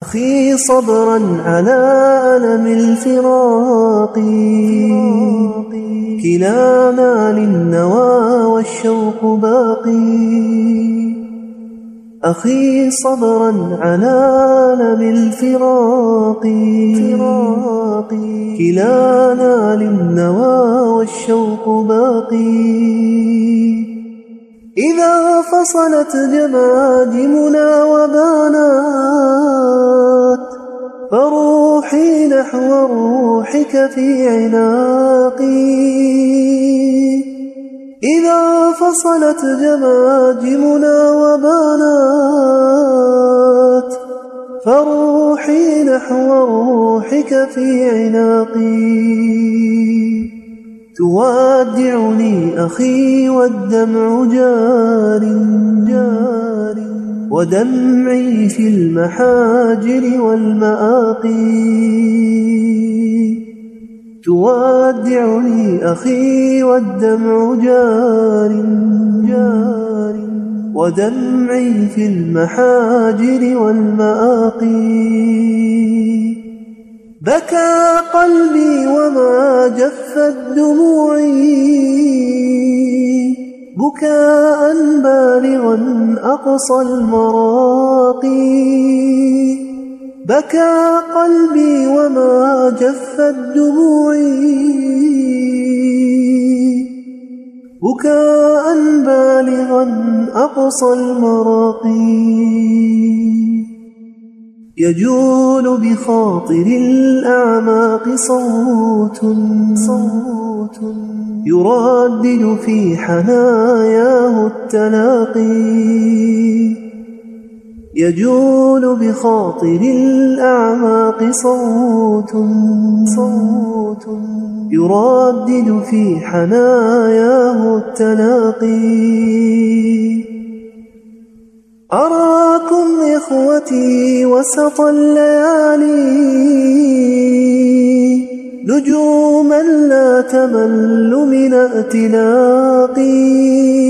أخي صبرا على ألم الفراق، كلانا للنوى والشوق باقي. أخي صبرا على ألم الفراق، كلانا للنوى والشوق باقي. إذا فصلت جماجمنا وبانت، فروحي نحو روحك في عناقي. إذا فصلت جماجمنا وبانت، فروحي نحو روحك في عناقي. تودعني أخي والدمع جار، ودمعي في المحاجر والمآقي. تودعني أخي والدمع جار، ودمعي في المحاجر والمآقي. بكى قلبي وما جفت دموعي، بكاء بالغا أقصى المراقي. بكى قلبي وما جفت دموعي، بكاء بالغا أقصى المراقي. يجول بخاطر الأعماق صوت يردد في حناياه التلاقي. يجول بخاطر الأعماق صوت يردد في حناياه التلاقي. أراكم إخوتي وسط الليالي، نجوما لا تمل من ائتلاقي.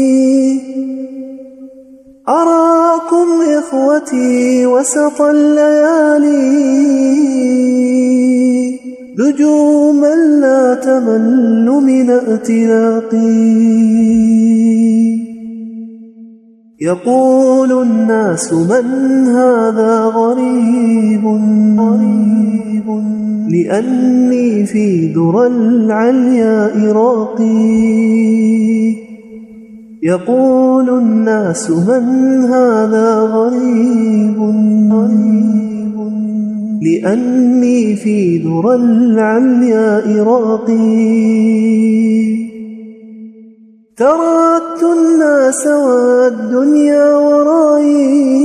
أراكم إخوتي وسط الليالي، نجوما لا تمل من ائتلاقي. يقول الناس من هذا غريب، لأني في ذرى العلياء راقي. يقول الناس من هذا غريب، لأني في ذرى العلياء راقي. تركت الناس والدنيا ورائي،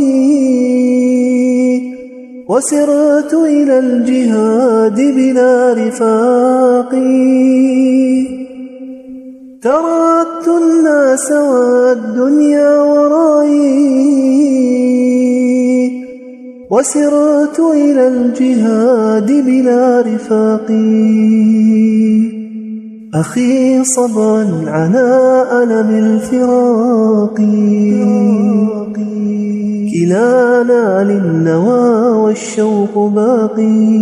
وسرت إلى الجهاد بلا رفاق. تركت الناس والدنيا ورائي، وسرت إلى الجهاد بلا رفاق. أخي صبرا على ألم الفراق، كلانا للنوى والشوق باقي.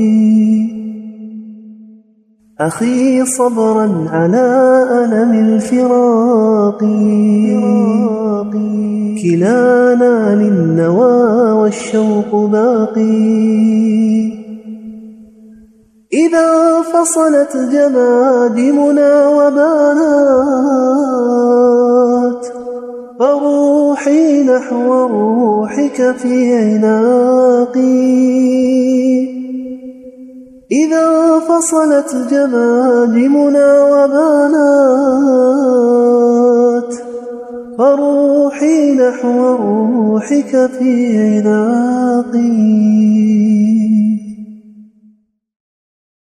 أخي صبرا على ألم الفراق، كلانا للنوى والشوق باقي. إذا فصلت جماجمنا وبانت، فروحي نحو روحك في عناقي. إذا فصلت جماجمنا وبانت، فروحي نحو روحك في عناقي.